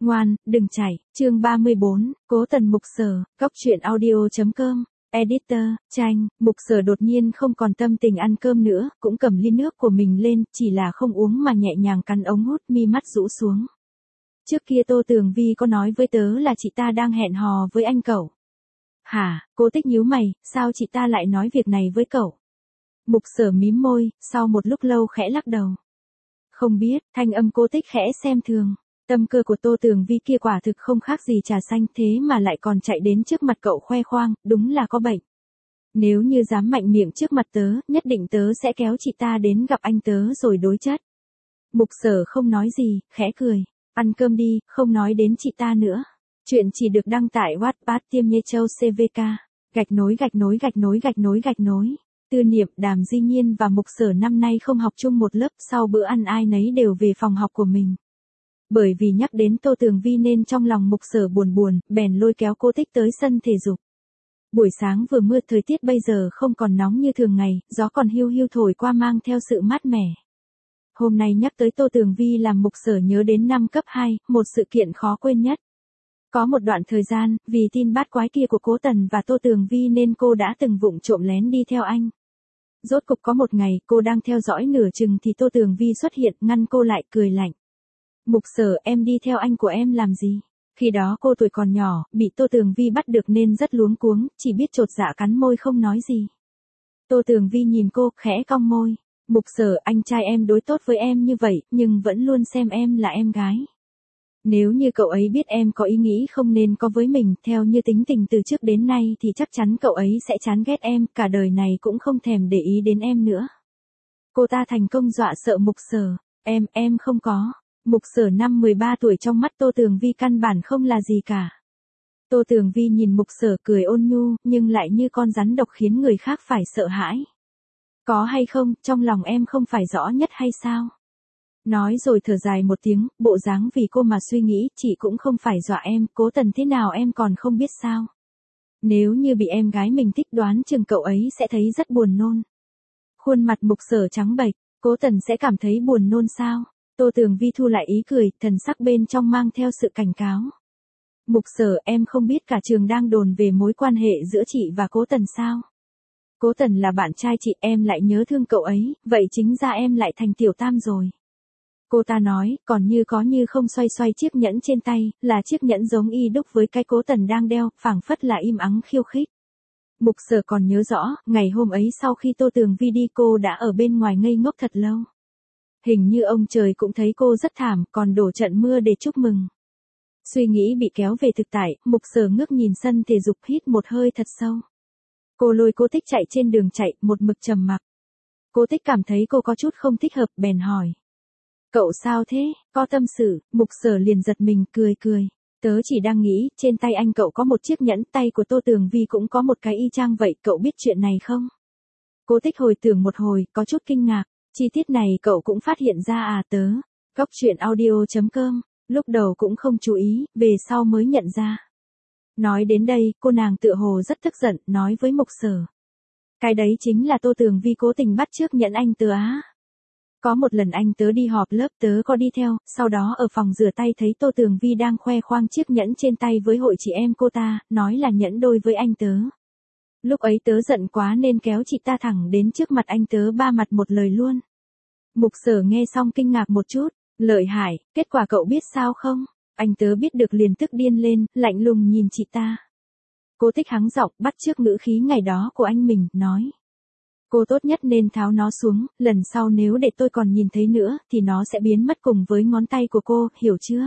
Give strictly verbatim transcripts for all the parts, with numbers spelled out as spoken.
Ngoan, đừng chạy, chương ba mươi bốn, Cố Tần Mục Sở, góc truyện audio.com, editor, tranh, Mục Sở đột nhiên không còn tâm tình ăn cơm nữa, cũng cầm ly nước của mình lên, chỉ là không uống mà nhẹ nhàng cắn ống hút, mi mắt rũ xuống. Trước kia Tô Tường Vi có nói với tớ là chị ta đang hẹn hò với anh cậu. Hả, Cố Tích nhíu mày, sao chị ta lại nói việc này với cậu? Mục Sở mím môi, sau một lúc lâu khẽ lắc đầu. Không biết, thanh âm Cố Tích khẽ xem thường. Tâm cơ của Tô Tường Vi kia quả thực không khác gì trà xanh, thế mà lại còn chạy đến trước mặt cậu khoe khoang, đúng là có bệnh. Nếu như dám mạnh miệng trước mặt tớ, nhất định tớ sẽ kéo chị ta đến gặp anh tớ rồi đối chất. Mục Sở không nói gì, khẽ cười. Ăn cơm đi, không nói đến chị ta nữa. Chuyện chỉ được đăng tải Wattpad Tiêm Nhê Châu xê vê ca. Gạch nối gạch nối gạch nối gạch nối gạch nối. Tư Niệm, Đàm Di Nhiên và Mục Sở năm nay không học chung một lớp, sau bữa ăn ai nấy đều về phòng học của mình. Bởi vì nhắc đến Tô Tường Vi nên trong lòng Mục Sở buồn buồn, bèn lôi kéo Cố Tích tới sân thể dục. Buổi sáng vừa mưa, thời tiết bây giờ không còn nóng như thường ngày, gió còn hiu hiu thổi qua mang theo sự mát mẻ. Hôm nay nhắc tới Tô Tường Vi làm Mục Sở nhớ đến năm cấp hai, một sự kiện khó quên nhất. Có một đoạn thời gian, vì tin bát quái kia của Cố Tần và Tô Tường Vi nên cô đã từng vụng trộm lén đi theo anh. Rốt cục có một ngày, cô đang theo dõi nửa chừng thì Tô Tường Vi xuất hiện, ngăn cô lại, cười lạnh. Mục Sở, em đi theo anh của em làm gì? Khi đó cô tuổi còn nhỏ, bị Tô Tường Vi bắt được nên rất luống cuống, chỉ biết chột dạ cắn môi không nói gì. Tô Tường Vi nhìn cô, khẽ cong môi. Mục Sở, anh trai em đối tốt với em như vậy, nhưng vẫn luôn xem em là em gái. Nếu như cậu ấy biết em có ý nghĩ không nên có với mình, theo như tính tình từ trước đến nay thì chắc chắn cậu ấy sẽ chán ghét em, cả đời này cũng không thèm để ý đến em nữa. Cô ta thành công dọa sợ Mục Sở. Em, em không có. Mục Sở năm mười ba tuổi trong mắt Tô Tường Vi căn bản không là gì cả. Tô Tường Vi nhìn Mục Sở cười ôn nhu, nhưng lại như con rắn độc khiến người khác phải sợ hãi. Có hay không, trong lòng em không phải rõ nhất hay sao? Nói rồi thở dài một tiếng, bộ dáng vì cô mà suy nghĩ, chị cũng không phải dọa em, Cố Tần thế nào em còn không biết sao? Nếu như bị em gái mình thích, đoán chừng cậu ấy sẽ thấy rất buồn nôn. Khuôn mặt Mục Sở trắng bệch, Cố Tần sẽ cảm thấy buồn nôn sao? Tô Tường Vi thu lại ý cười, thần sắc bên trong mang theo sự cảnh cáo. Mục Sở, em không biết cả trường đang đồn về mối quan hệ giữa chị và Cố Tần sao? Cố Tần là bạn trai chị, em lại nhớ thương cậu ấy, vậy chính ra em lại thành tiểu tam rồi. Cô ta nói, còn như có như không xoay xoay chiếc nhẫn trên tay, là chiếc nhẫn giống y đúc với cái Cố Tần đang đeo, phảng phất là im ắng khiêu khích. Mục Sở còn nhớ rõ, ngày hôm ấy sau khi Tô Tường Vi đi cô đã ở bên ngoài ngây ngốc thật lâu. Hình như ông trời cũng thấy cô rất thảm, còn đổ trận mưa để chúc mừng. Suy nghĩ bị kéo về thực tại, Mục Sở ngước nhìn sân thể dục, hít một hơi thật sâu. Cô lôi Cố Tích chạy trên đường chạy, một mực trầm mặc. Cố Tích cảm thấy cô có chút không thích hợp, bèn hỏi. Cậu sao thế, có tâm sự? Mục Sở liền giật mình, cười cười. Tớ chỉ đang nghĩ, trên tay anh cậu có một chiếc nhẫn, tay của Tô Tường Vi cũng có một cái y chang vậy, cậu biết chuyện này không? Cố Tích hồi tưởng một hồi, có chút kinh ngạc. Chi tiết này cậu cũng phát hiện ra à? Tớ, góc truyện audio.com, lúc đầu cũng không chú ý, về sau mới nhận ra. Nói đến đây, cô nàng tựa hồ rất tức giận, nói với Mục Sở. Cái đấy chính là Tô Tường Vi cố tình bắt chước nhẫn anh tớ á. Có một lần anh tớ đi họp lớp, tớ có đi theo, sau đó ở phòng rửa tay thấy Tô Tường Vi đang khoe khoang chiếc nhẫn trên tay với hội chị em cô ta, nói là nhẫn đôi với anh tớ. Lúc ấy tớ giận quá nên kéo chị ta thẳng đến trước mặt anh tớ, ba mặt một lời luôn. Mục Sở nghe xong kinh ngạc một chút, lợi hại, kết quả cậu biết sao không? Anh tớ biết được liền tức điên lên, lạnh lùng nhìn chị ta. Cố Tích hắng giọng, bắt chước ngữ khí ngày đó của anh mình, nói. Cô tốt nhất nên tháo nó xuống, lần sau nếu để tôi còn nhìn thấy nữa, thì nó sẽ biến mất cùng với ngón tay của cô, hiểu chưa?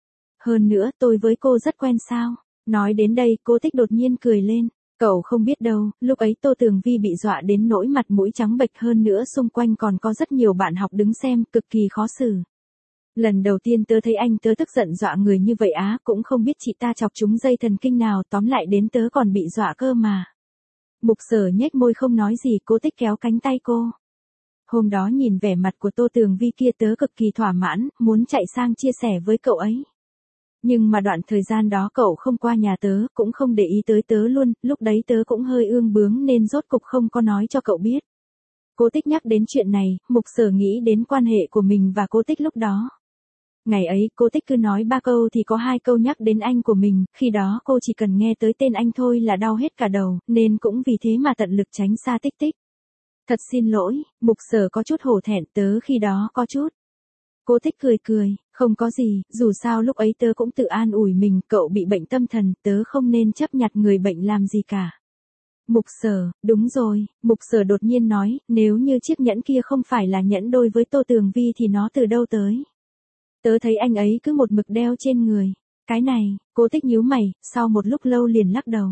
Hơn nữa, tôi với cô rất quen sao? Nói đến đây, Cố Tích đột nhiên cười lên. Cậu không biết đâu, lúc ấy Tô Tường Vi bị dọa đến nỗi mặt mũi trắng bệch, hơn nữa xung quanh còn có rất nhiều bạn học đứng xem, cực kỳ khó xử. Lần đầu tiên tớ thấy anh tớ tức giận dọa người như vậy á, cũng không biết chị ta chọc trúng dây thần kinh nào, tóm lại đến tớ còn bị dọa cơ mà. Mục Sở nhếch môi không nói gì, Cố Tích kéo cánh tay cô. Hôm đó nhìn vẻ mặt của Tô Tường Vi kia tớ cực kỳ thỏa mãn, muốn chạy sang chia sẻ với cậu ấy. Nhưng mà đoạn thời gian đó cậu không qua nhà tớ, cũng không để ý tới tớ luôn, lúc đấy tớ cũng hơi ương bướng nên rốt cục không có nói cho cậu biết. Cố Tích nhắc đến chuyện này, Mục Sở nghĩ đến quan hệ của mình và Cố Tích lúc đó. Ngày ấy cô Tích cứ nói ba câu thì có hai câu nhắc đến anh của mình, khi đó cô chỉ cần nghe tới tên anh thôi là đau hết cả đầu, nên cũng vì thế mà tận lực tránh xa Tích Tích. Thật xin lỗi, Mục Sở có chút hổ thẹn, tớ khi đó có chút. Cô Tích cười cười, không có gì, dù sao lúc ấy tớ cũng tự an ủi mình, cậu bị bệnh tâm thần, tớ không nên chấp nhặt người bệnh làm gì cả. Mục Sở, đúng rồi, Mục Sở đột nhiên nói, nếu như chiếc nhẫn kia không phải là nhẫn đôi với Tô Tường Vi thì nó từ đâu tới? Tớ thấy anh ấy cứ một mực đeo trên người. Cái này, cô Tích nhíu mày, sau một lúc lâu liền lắc đầu.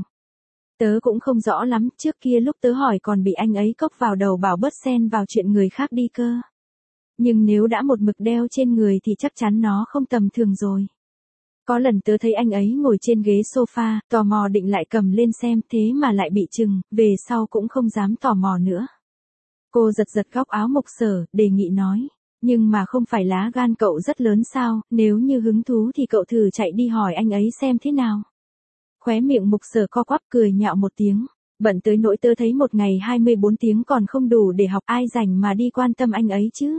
Tớ cũng không rõ lắm, trước kia lúc tớ hỏi còn bị anh ấy cốc vào đầu bảo bớt xen vào chuyện người khác đi cơ. Nhưng nếu đã một mực đeo trên người thì chắc chắn nó không tầm thường rồi. Có lần tớ thấy anh ấy ngồi trên ghế sofa, tò mò định lại cầm lên xem, thế mà lại bị chừng, về sau cũng không dám tò mò nữa. Cô giật giật góc áo Mục Sở, đề nghị nói. Nhưng mà không phải lá gan cậu rất lớn sao, nếu như hứng thú thì cậu thử chạy đi hỏi anh ấy xem thế nào. Khóe miệng Mục Sở co quắp cười nhạo một tiếng. Bận tới nỗi tớ thấy một ngày hai mươi bốn tiếng còn không đủ để học, ai rảnh mà đi quan tâm anh ấy chứ.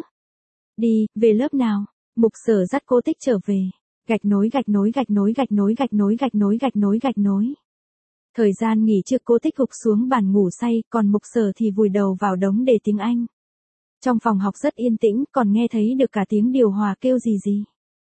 Đi, về lớp nào? Mục Sở dắt cô Tích trở về. Gạch nối gạch nối gạch nối gạch nối gạch nối gạch nối gạch nối gạch nối. Thời gian nghỉ trưa cô Tích gục xuống bàn ngủ say, còn Mục Sở thì vùi đầu vào đống đề tiếng Anh. Trong phòng học rất yên tĩnh, còn nghe thấy được cả tiếng điều hòa kêu gì gì.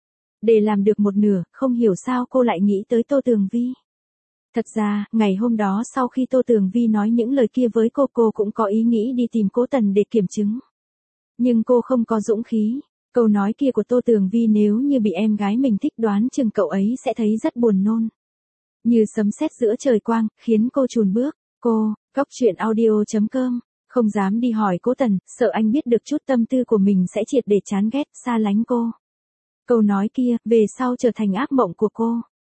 Để làm được một nửa, không hiểu sao cô lại nghĩ tới Tô Tường Vi. Thật ra, ngày hôm đó sau khi Tô Tường Vi nói những lời kia với cô, cô cũng có ý nghĩ đi tìm Cố Tần để kiểm chứng. Nhưng cô không có dũng khí. Câu nói kia của Tô Tường Vi nếu như bị em gái mình thích đoán chừng cậu ấy sẽ thấy rất buồn nôn. Như sấm sét giữa trời quang, khiến cô chùn bước. Cô, góc truyện audio chấm com. Không dám đi hỏi Cố Tần, sợ anh biết được chút tâm tư của mình sẽ triệt để chán ghét, xa lánh cô. Câu nói kia, về sau trở thành ác mộng của cô.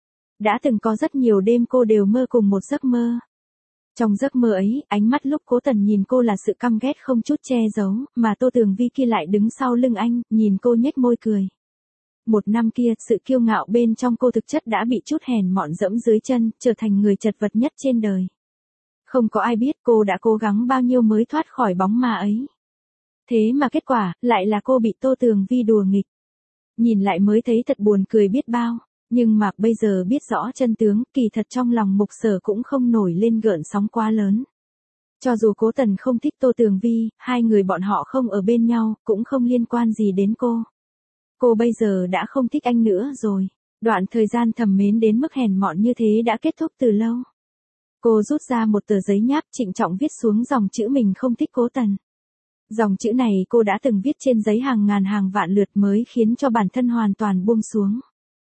Đã từng có rất nhiều đêm cô đều mơ cùng một giấc mơ. Trong giấc mơ ấy, ánh mắt lúc Cố Tần nhìn cô là sự căm ghét không chút che giấu, mà Tô Tường Vi kia lại đứng sau lưng anh, nhìn cô nhếch môi cười. Một năm kia, sự kiêu ngạo bên trong cô thực chất đã bị chút hèn mọn dẫm dưới chân, trở thành người chật vật nhất trên đời. Không có ai biết cô đã cố gắng bao nhiêu mới thoát khỏi bóng ma ấy. Thế mà kết quả, lại là cô bị Tô Tường Vi đùa nghịch. Nhìn lại mới thấy thật buồn cười biết bao, nhưng mà bây giờ biết rõ chân tướng, kỳ thật trong lòng Mục Sở cũng không nổi lên gợn sóng quá lớn. Cho dù Cố Tần không thích Tô Tường Vi, hai người bọn họ không ở bên nhau, cũng không liên quan gì đến cô. Cô bây giờ đã không thích anh nữa rồi. Đoạn thời gian thầm mến đến mức hèn mọn như thế đã kết thúc từ lâu. Cô rút ra một tờ giấy nháp, trịnh trọng viết xuống dòng chữ mình không thích Cố Tần. Dòng chữ này cô đã từng viết trên giấy hàng ngàn hàng vạn lượt mới khiến cho bản thân hoàn toàn buông xuống.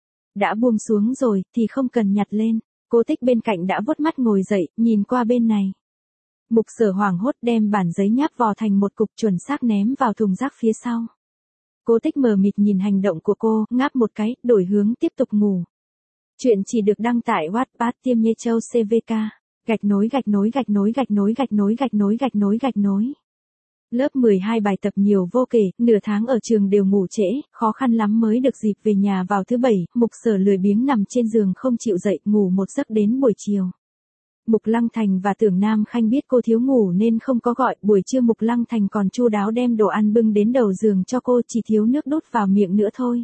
Đã buông xuống rồi thì không cần nhặt lên. Cô Tích bên cạnh đã vuốt mắt ngồi dậy, nhìn qua bên này. Mục Sở hoảng hốt đem bản giấy nháp vò thành một cục chuẩn xác ném vào thùng rác phía sau. Cô Tích mờ mịt nhìn hành động của cô, ngáp một cái, đổi hướng tiếp tục ngủ. Chuyện chỉ được đăng tại Wattpad Tiêm Nhê Châu xê vê ca. Gạch nối gạch nối gạch nối gạch nối gạch nối gạch nối gạch nối gạch nối. Lớp mười hai bài tập nhiều vô kể, nửa tháng ở trường đều ngủ trễ, khó khăn lắm mới được dịp về nhà vào thứ bảy, Mục Sở lười biếng nằm trên giường không chịu dậy, ngủ một giấc đến buổi chiều. Mục Lăng Thành và Tưởng Nam Khanh biết cô thiếu ngủ nên không có gọi, buổi trưa Mục Lăng Thành còn chu đáo đem đồ ăn bưng đến đầu giường cho cô, chỉ thiếu nước đút vào miệng nữa thôi.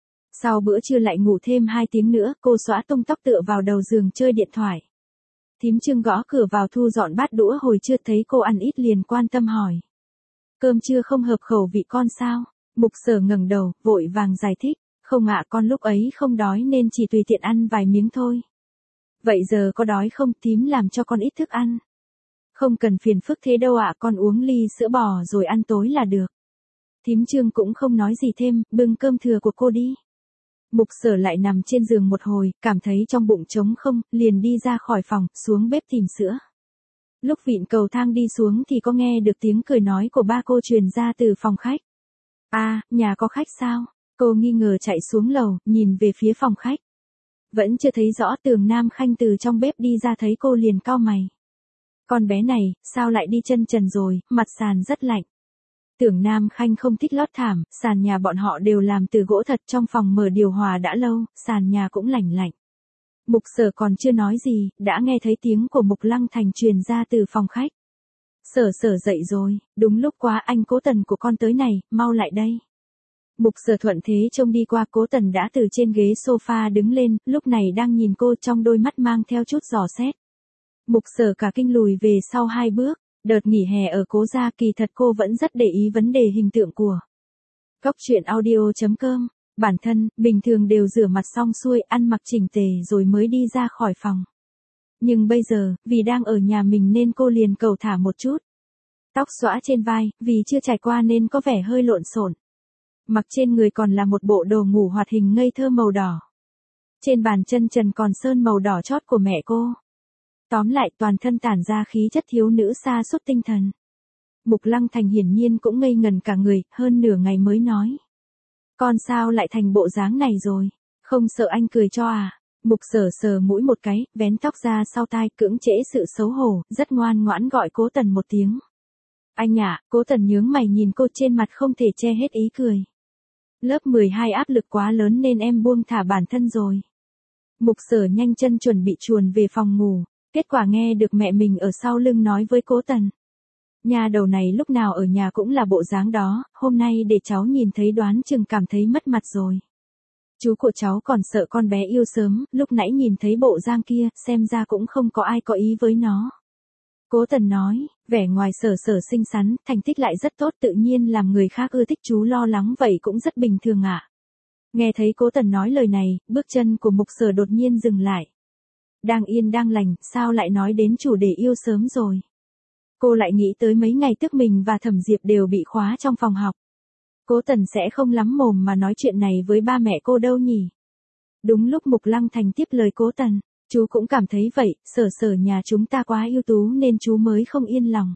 Sau bữa trưa lại ngủ thêm hai tiếng nữa, cô xõa tung tóc tựa vào đầu giường chơi điện thoại. Thím Trương gõ cửa vào thu dọn bát đũa hồi trưa, thấy cô ăn ít liền quan tâm hỏi. Cơm trưa không hợp khẩu vị con sao? Mục Sở ngẩng đầu, vội vàng giải thích. Không ạ, con lúc ấy không đói nên chỉ tùy tiện ăn vài miếng thôi. Vậy giờ có đói không, thím làm cho con ít thức ăn. Không cần phiền phức thế đâu ạ, con uống ly sữa bò rồi ăn tối là được. Thím Trương cũng không nói gì thêm, bưng cơm thừa của cô đi. Mục Sở lại nằm trên giường một hồi, cảm thấy trong bụng trống không, liền đi ra khỏi phòng, xuống bếp tìm sữa. Lúc vịn cầu thang đi xuống thì có nghe được tiếng cười nói của ba cô truyền ra từ phòng khách. À, nhà có khách sao? Cô nghi ngờ chạy xuống lầu, nhìn về phía phòng khách. Vẫn chưa thấy rõ, Tưởng Nam Khanh từ trong bếp đi ra thấy cô liền cau mày. Con bé này, sao lại đi chân trần rồi, mặt sàn rất lạnh. Tưởng Nam Khanh không thích lót thảm, sàn nhà bọn họ đều làm từ gỗ thật, trong phòng mở điều hòa đã lâu, sàn nhà cũng lạnh lạnh. Mục Sở còn chưa nói gì, đã nghe thấy tiếng của Mục Lăng Thành truyền ra từ phòng khách. Sở Sở dậy rồi, đúng lúc quá, anh Cố Tần của con tới này, mau lại đây. Mục Sở thuận thế trông đi qua, Cố Tần đã từ trên ghế sofa đứng lên, lúc này đang nhìn cô trong đôi mắt mang theo chút dò xét. Mục Sở cả kinh lùi về sau hai bước, đợt nghỉ hè ở Cố gia kỳ thật cô vẫn rất để ý vấn đề hình tượng của. Góc truyện audio chấm com, bản thân, bình thường đều rửa mặt xong xuôi, ăn mặc chỉnh tề rồi mới đi ra khỏi phòng. Nhưng bây giờ, vì đang ở nhà mình nên cô liền cầu thả một chút. Tóc xõa trên vai, vì chưa trải qua nên có vẻ hơi lộn xộn. Mặc trên người còn là một bộ đồ ngủ hoạt hình ngây thơ màu đỏ. Trên bàn chân trần còn sơn màu đỏ chót của mẹ cô. Tóm lại toàn thân tản ra khí chất thiếu nữ sa sút tinh thần. Mục Lăng Thành hiển nhiên cũng ngây ngần cả người, hơn nửa ngày mới nói. Con sao lại thành bộ dáng này rồi, không sợ anh cười cho à? Mục Sở sờ mũi một cái, vén tóc ra sau tai, cưỡng chế sự xấu hổ, rất ngoan ngoãn gọi Cố Tần một tiếng. Anh ạ, Cố Tần nhướng mày nhìn cô, trên mặt không thể che hết ý cười. Lớp mười hai áp lực quá lớn nên em buông thả bản thân rồi. Mục Sở nhanh chân chuẩn bị chuồn về phòng ngủ, kết quả nghe được mẹ mình ở sau lưng nói với Cố Tần. Nhà đầu này lúc nào ở nhà cũng là bộ dáng đó, hôm nay để cháu nhìn thấy đoán chừng cảm thấy mất mặt rồi. Chú của cháu còn sợ con bé yêu sớm, lúc nãy nhìn thấy bộ dáng kia, xem ra cũng không có ai có ý với nó. Cố Tần nói, vẻ ngoài Sở Sở xinh xắn, thành tích lại rất tốt, tự nhiên làm người khác ưa thích, chú lo lắng vậy cũng rất bình thường ạ. Nghe thấy Cố Tần nói lời này, bước chân của Mục Sở đột nhiên dừng lại. Đang yên đang lành, sao lại nói đến chủ đề yêu sớm rồi? Cô lại nghĩ tới mấy ngày trước mình và Thẩm Diệp đều bị khóa trong phòng học. Cố Tần sẽ không lắm mồm mà nói chuyện này với ba mẹ cô đâu nhỉ? Đúng lúc Mục Lăng Thành tiếp lời Cố Tần, chú cũng cảm thấy vậy, Sở Sở nhà chúng ta quá ưu tú nên chú mới không yên lòng.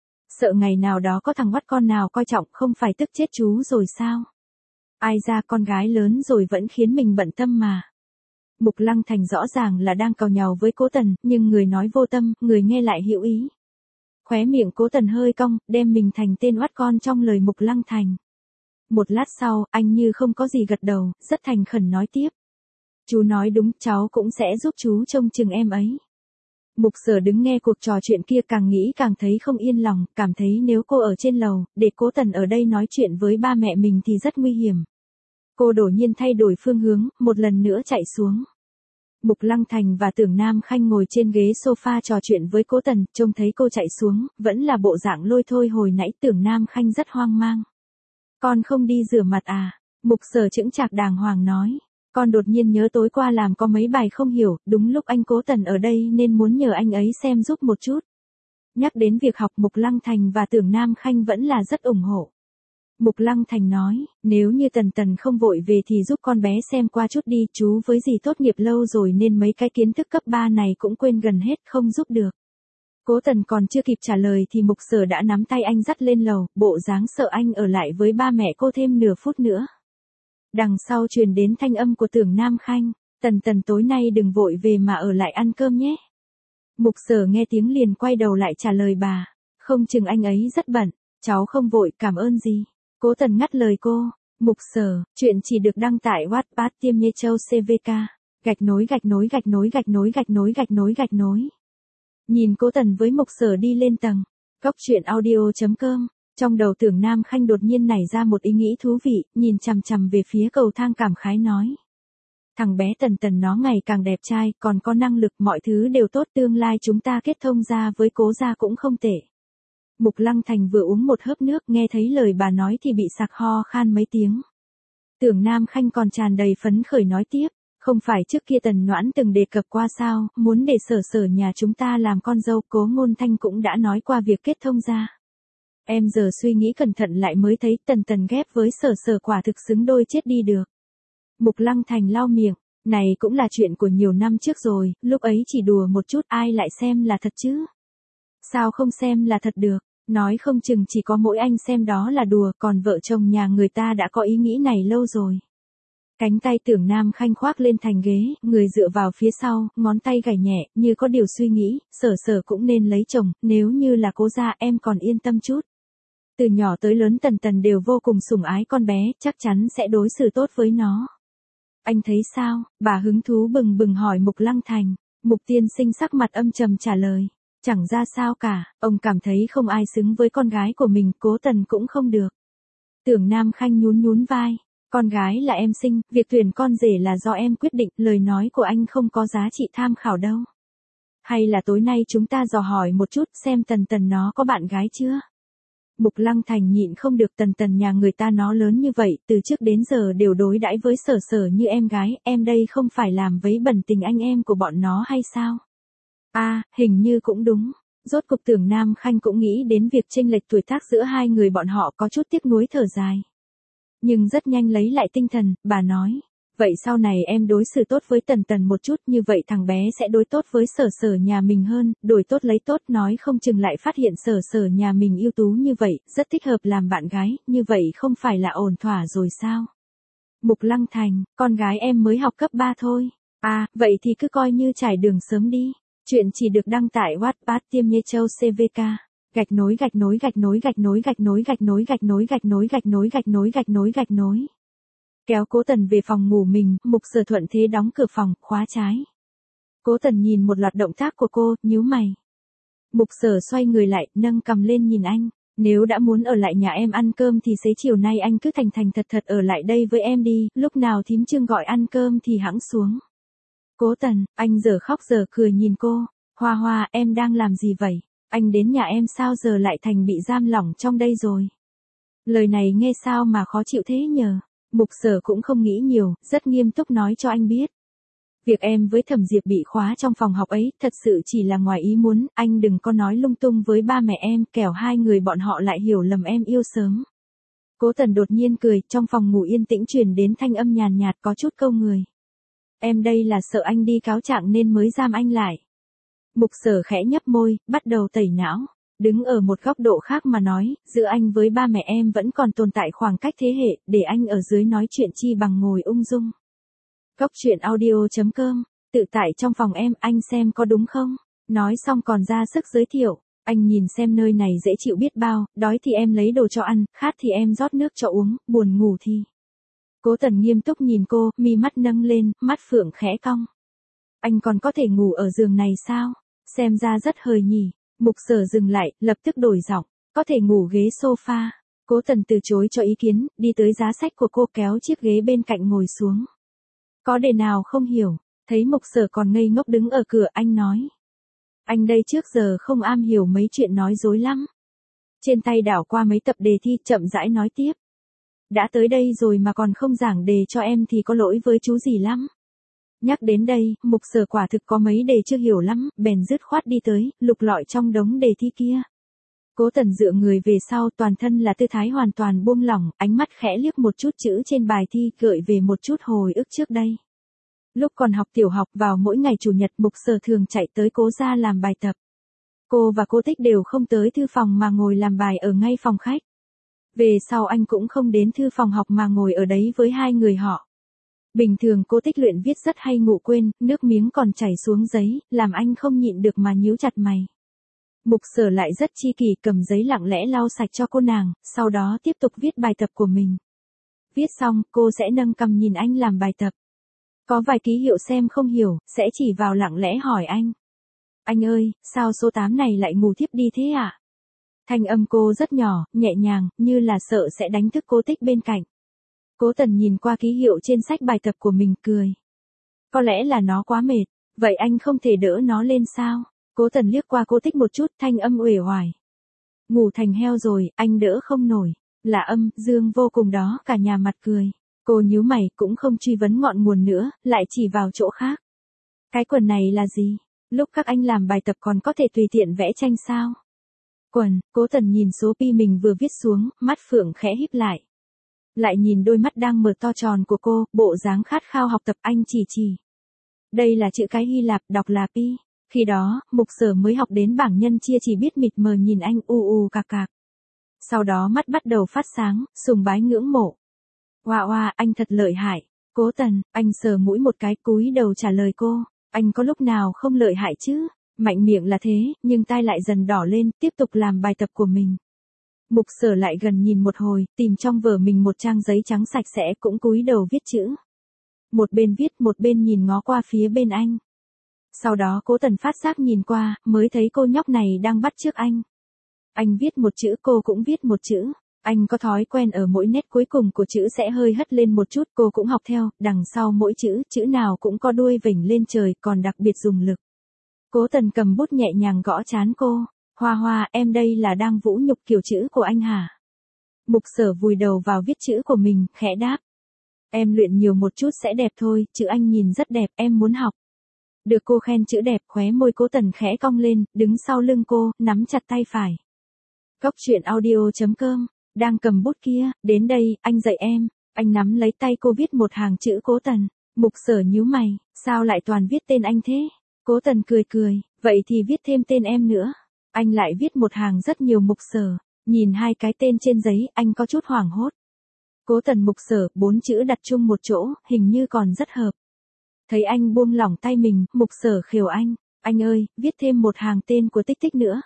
Sợ ngày nào đó có thằng bắt con nào coi trọng, không phải tức chết chú rồi sao? Ai ra con gái lớn rồi vẫn khiến mình bận tâm mà. Mục Lăng Thành rõ ràng là đang càu nhàu với Cố Tần, nhưng người nói vô tâm, người nghe lại hữu ý. Khóe miệng Cố Tần hơi cong, đem mình thành tên oắt con trong lời Mục Lăng Thành. Một lát sau, anh như không có gì gật đầu, rất thành khẩn nói tiếp. Chú nói đúng, cháu cũng sẽ giúp chú trông chừng em ấy. Mục Sở đứng nghe cuộc trò chuyện kia càng nghĩ càng thấy không yên lòng, cảm thấy nếu cô ở trên lầu, để Cố Tần ở đây nói chuyện với ba mẹ mình thì rất nguy hiểm. Cô đột nhiên thay đổi phương hướng, một lần nữa chạy xuống. Mục Lăng Thành và Tưởng Nam Khanh ngồi trên ghế sofa trò chuyện với Cố Tần, trông thấy cô chạy xuống, vẫn là bộ dạng lôi thôi hồi nãy. Tưởng Nam Khanh rất hoang mang. Con không đi rửa mặt à? Mục Sở chững chạc đàng hoàng nói. Con đột nhiên nhớ tối qua làm có mấy bài không hiểu, đúng lúc anh Cố Tần ở đây nên muốn nhờ anh ấy xem giúp một chút. Nhắc đến việc học, Mục Lăng Thành và Tưởng Nam Khanh vẫn là rất ủng hộ. Mục Lăng Thành nói, nếu như Tần Tần không vội về thì giúp con bé xem qua chút đi, chú với dì tốt nghiệp lâu rồi nên mấy cái kiến thức cấp ba này cũng quên gần hết, không giúp được. Cố Tần còn chưa kịp trả lời thì Mục Sở đã nắm tay anh dắt lên lầu, bộ dáng sợ anh ở lại với ba mẹ cô thêm nửa phút nữa. Đằng sau truyền đến thanh âm của Tưởng Nam Khanh, Tần Tần tối nay đừng vội về mà ở lại ăn cơm nhé. Mục Sở nghe tiếng liền quay đầu lại trả lời bà, không chừng anh ấy rất bận, cháu không vội, cảm ơn gì. Cố Tần ngắt lời cô, Mục Sở, chuyện chỉ được đăng tại Wattpad Tiêm Nhê Châu xê vê ca, gạch nối gạch nối gạch nối gạch nối gạch nối gạch nối gạch nối. Nhìn Cố Tần với Mục Sở đi lên tầng, góc truyện audio chấm com, trong đầu Tưởng Nam Khanh đột nhiên nảy ra một ý nghĩ thú vị, nhìn chằm chằm về phía cầu thang cảm khái nói. Thằng bé Tần Tần nó ngày càng đẹp trai, còn có năng lực, mọi thứ đều tốt, tương lai chúng ta kết thông gia với Cố gia cũng không tệ. Mục Lăng Thành vừa uống một hớp nước, nghe thấy lời bà nói thì bị sặc ho khan mấy tiếng. Tưởng Nam Khanh còn tràn đầy phấn khởi nói tiếp, không phải trước kia Tần Noãn từng đề cập qua sao, muốn để Sở Sở nhà chúng ta làm con dâu, Cố Ngôn Thanh cũng đã nói qua việc kết thông gia. Em giờ suy nghĩ cẩn thận lại mới thấy Tần Tần ghép với Sở Sở quả thực xứng đôi chết đi được. Mục Lăng Thành lau miệng, này cũng là chuyện của nhiều năm trước rồi, lúc ấy chỉ đùa một chút, ai lại xem là thật chứ? Sao không xem là thật được, nói không chừng chỉ có mỗi anh xem đó là đùa, còn vợ chồng nhà người ta đã có ý nghĩ này lâu rồi. Cánh tay Tưởng Nam Khanh khoác lên thành ghế, người dựa vào phía sau, ngón tay gảy nhẹ, như có điều suy nghĩ, Sở Sở cũng nên lấy chồng, nếu như là Cố gia em còn yên tâm chút. Từ nhỏ tới lớn Tần Tần đều vô cùng sủng ái con bé, chắc chắn sẽ đối xử tốt với nó. Anh thấy sao? Bà hứng thú bừng bừng hỏi Mục Lăng Thành. Mục tiên sinh sắc mặt âm trầm trả lời. Chẳng ra sao cả, ông cảm thấy không ai xứng với con gái của mình, Cố Tần cũng không được. Tưởng Nam Khanh nhún nhún vai, Con gái là em sinh, việc tuyển con rể là do em quyết định, lời nói của anh không có giá trị tham khảo đâu. Hay là tối nay chúng ta dò hỏi một chút xem Tần Tần nó có bạn gái chưa? Mục Lăng Thành nhịn không được, Tần Tần nhà người ta nó lớn như vậy, từ trước đến giờ đều đối đãi với Sở Sở như em gái, em đây không phải làm vấy bẩn tình anh em của bọn nó hay sao? A, à, hình như cũng đúng. Rốt cục Tưởng Nam Khanh cũng nghĩ đến việc chênh lệch tuổi tác giữa hai người bọn họ, có chút tiếc nuối thở dài. Nhưng rất nhanh lấy lại tinh thần, bà nói, vậy sau này em đối xử tốt với Tần Tần một chút, như vậy thằng bé sẽ đối tốt với Sở Sở nhà mình hơn, đổi tốt lấy tốt, nói không chừng lại phát hiện Sở Sở nhà mình ưu tú như vậy, rất thích hợp làm bạn gái, như vậy không phải là ổn thỏa rồi sao? Mục Lăng Thành, con gái em mới học cấp ba thôi. À, vậy thì cứ coi như trải đường sớm đi. Chuyện chỉ được đăng tại Wattpad Tiêm Nhê Châu xê vê ca. Gạch nối gạch nối gạch nối gạch nối gạch nối gạch nối gạch nối gạch nối gạch nối gạch nối gạch nối gạch nối. Kéo Cố Tần về phòng ngủ mình, Mục Sở thuận thế đóng cửa phòng, khóa trái. Cố Tần nhìn một loạt động tác của cô, nhíu mày. Mục Sở xoay người lại, nâng cằm lên nhìn anh. Nếu đã muốn ở lại nhà em ăn cơm thì xế chiều nay anh cứ thành thành thật thật ở lại đây với em đi, lúc nào thím Trương gọi ăn cơm thì hẵng xuống. Cố Tần, anh giờ khóc giờ cười nhìn cô. Hoa Hoa, em đang làm gì vậy? Anh đến nhà em sao giờ lại thành bị giam lỏng trong đây rồi? Lời này nghe sao mà khó chịu thế nhờ? Mục Sở cũng không nghĩ nhiều, rất nghiêm túc nói cho anh biết. Việc em với Thẩm Diệp bị khóa trong phòng học ấy, thật sự chỉ là ngoài ý muốn, anh đừng có nói lung tung với ba mẹ em, kẻo hai người bọn họ lại hiểu lầm em yêu sớm. Cố Tần đột nhiên cười, trong phòng ngủ yên tĩnh truyền đến thanh âm nhàn nhạt có chút câu người. Em đây là sợ anh đi cáo trạng nên mới giam anh lại. Mục Sở khẽ nhấp môi, bắt đầu tẩy não. Đứng ở một góc độ khác mà nói, giữa anh với ba mẹ em vẫn còn tồn tại khoảng cách thế hệ, để anh ở dưới nói chuyện chi bằng ngồi ung dung. Góc chuyện audio chấm com, tự tại trong phòng em, anh xem có đúng không? Nói xong còn ra sức giới thiệu, anh nhìn xem nơi này dễ chịu biết bao, đói thì em lấy đồ cho ăn, khát thì em rót nước cho uống, buồn ngủ thì. Cố Tần nghiêm túc nhìn cô, mi mắt nâng lên, mắt phượng khẽ cong. Anh còn có thể ngủ ở giường này sao? Xem ra rất hời nhỉ. Mục Sở dừng lại, lập tức đổi giọng, có thể ngủ ghế sofa. Cố Tần từ chối cho ý kiến, đi tới giá sách của cô kéo chiếc ghế bên cạnh ngồi xuống. Có đề nào không hiểu, thấy Mục Sở còn ngây ngốc đứng ở cửa, anh nói. Anh đây trước giờ không am hiểu mấy chuyện nói dối lắm. Trên tay đảo qua mấy tập đề thi, chậm rãi nói tiếp. Đã tới đây rồi mà còn không giảng đề cho em thì có lỗi với chú gì lắm. Nhắc đến đây, Mục Sở quả thực có mấy đề chưa hiểu lắm, bèn dứt khoát đi tới, lục lọi trong đống đề thi kia. Cố Tần dựa người về sau, toàn thân là tư thái hoàn toàn buông lỏng, ánh mắt khẽ liếc một chút chữ trên bài thi, gợi về một chút hồi ức trước đây. Lúc còn học tiểu học, vào mỗi ngày chủ nhật, Mục Sở thường chạy tới Cố gia làm bài tập. Cô và cô Tích đều không tới thư phòng mà ngồi làm bài ở ngay phòng khách. Về sau anh cũng không đến thư phòng học mà ngồi ở đấy với hai người họ. Bình thường cô Tích luyện viết rất hay ngủ quên, nước miếng còn chảy xuống giấy, làm anh không nhịn được mà nhíu chặt mày. Mục Sở lại rất chi kỷ, cầm giấy lặng lẽ lau sạch cho cô nàng, sau đó tiếp tục viết bài tập của mình. Viết xong, cô sẽ nâng cằm nhìn anh làm bài tập. Có vài ký hiệu xem không hiểu, sẽ chỉ vào lặng lẽ hỏi anh. Anh ơi, sao số tám này lại ngủ thiếp đi thế ạ? À? Thanh âm cô rất nhỏ, nhẹ nhàng, như là sợ sẽ đánh thức cô Tích bên cạnh. Cố Tần nhìn qua ký hiệu trên sách bài tập của mình, cười. Có lẽ là nó quá mệt, vậy anh không thể đỡ nó lên sao? Cố Tần liếc qua cô Tích một chút, thanh âm uể oải. Ngủ thành heo rồi, anh đỡ không nổi. Là âm, dương vô cùng đó, cả nhà mặt cười. Cô nhíu mày, cũng không truy vấn ngọn nguồn nữa, lại chỉ vào chỗ khác. Cái quần này là gì? Lúc các anh làm bài tập còn có thể tùy tiện vẽ tranh sao? Quần, Cố Tần nhìn số pi mình vừa viết xuống, mắt phượng khẽ híp lại. Lại nhìn đôi mắt đang mở to tròn của cô, bộ dáng khát khao học tập, anh chỉ chỉ. Đây là chữ cái Hy Lạp, đọc là pi. Khi đó, Mục Sở mới học đến bảng nhân chia, chỉ biết mịt mờ nhìn anh u u cạc cạc. Sau đó mắt bắt đầu phát sáng, sùng bái ngưỡng mộ. Oa oa, anh thật lợi hại. Cố Tần, anh sờ mũi một cái, cúi đầu trả lời cô. Anh có lúc nào không lợi hại chứ? Mạnh miệng là thế, nhưng tai lại dần đỏ lên, tiếp tục làm bài tập của mình. Mục Sở lại gần nhìn một hồi, tìm trong vở mình một trang giấy trắng sạch sẽ, cũng cúi đầu viết chữ. Một bên viết, một bên nhìn ngó qua phía bên anh. Sau đó Cố Tần phát giác nhìn qua, mới thấy cô nhóc này đang bắt chước anh. Anh viết một chữ, cô cũng viết một chữ. Anh có thói quen ở mỗi nét cuối cùng của chữ sẽ hơi hất lên một chút, cô cũng học theo, đằng sau mỗi chữ, chữ nào cũng có đuôi vểnh lên trời, còn đặc biệt dùng lực. Cố Tần cầm bút nhẹ nhàng gõ trán cô. Hoa Hoa, em đây là đang vũ nhục kiểu chữ của anh hả? Mục Sở vùi đầu vào viết chữ của mình, khẽ đáp. Em luyện nhiều một chút sẽ đẹp thôi, chữ anh nhìn rất đẹp, em muốn học. Được cô khen chữ đẹp, khóe môi Cố Tần khẽ cong lên, đứng sau lưng cô, nắm chặt tay phải. Góc truyện audio chấm com, đang cầm bút kia, đến đây, anh dạy em. Anh nắm lấy tay cô viết một hàng chữ Cố Tần. Mục Sở nhíu mày, sao lại toàn viết tên anh thế? Cố Tần cười cười, vậy thì viết thêm tên em nữa. Anh lại viết một hàng rất nhiều Mục Sở. Nhìn hai cái tên trên giấy, anh có chút hoảng hốt. Cố Tần Mục Sở, bốn chữ đặt chung một chỗ, hình như còn rất hợp. Thấy anh buông lỏng tay mình, Mục Sở khều anh. Anh ơi, viết thêm một hàng tên của Tích Tích nữa.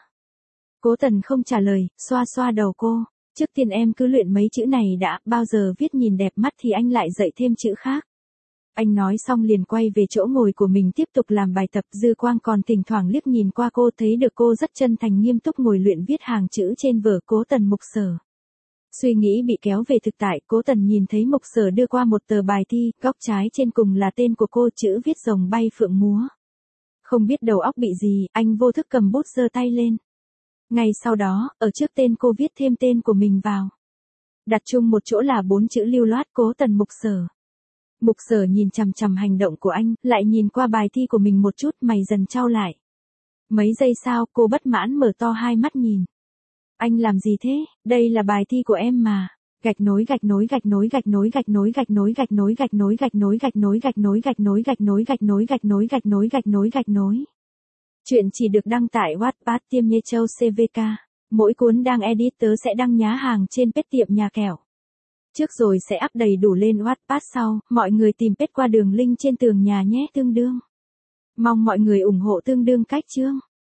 Cố Tần không trả lời, xoa xoa đầu cô. Trước tiên em cứ luyện mấy chữ này đã, bao giờ viết nhìn đẹp mắt thì anh lại dạy thêm chữ khác. Anh nói xong liền quay về chỗ ngồi của mình tiếp tục làm bài tập. Dư quang còn thỉnh thoảng liếc nhìn qua cô, thấy được cô rất chân thành nghiêm túc ngồi luyện viết hàng chữ trên vở Cố Tần Mục Sở. Suy nghĩ bị kéo về thực tại, Cố Tần nhìn thấy Mục Sở đưa qua một tờ bài thi, góc trái trên cùng là tên của cô, chữ viết rồng bay phượng múa. Không biết đầu óc bị gì, anh vô thức cầm bút giơ tay lên. Ngay sau đó, ở trước tên cô viết thêm tên của mình vào. Đặt chung một chỗ là bốn chữ lưu loát Cố Tần Mục Sở. Mục Sở nhìn chằm chằm hành động của anh, lại nhìn qua bài thi của mình một chút, mày dần trao lại. Mấy giây sau, cô bất mãn mở to hai mắt nhìn. Anh làm gì thế? Đây là bài thi của em mà. Gạch nối gạch nối gạch nối gạch nối gạch nối gạch nối gạch nối gạch nối gạch nối gạch nối gạch nối gạch nối gạch nối gạch nối gạch nối gạch nối gạch nối gạch nối. Chuyện chỉ được đăng tại Wattpad Tiêm Nhê Châu xê vê ca. Mỗi cuốn đang edit tớ sẽ đăng nhá hàng trên page tiệm nhà kẻo. Trước rồi sẽ up đầy đủ lên Wattpad sau, mọi người tìm page qua đường link trên tường nhà nhé tương đương. Mong mọi người ủng hộ tương đương cách chương.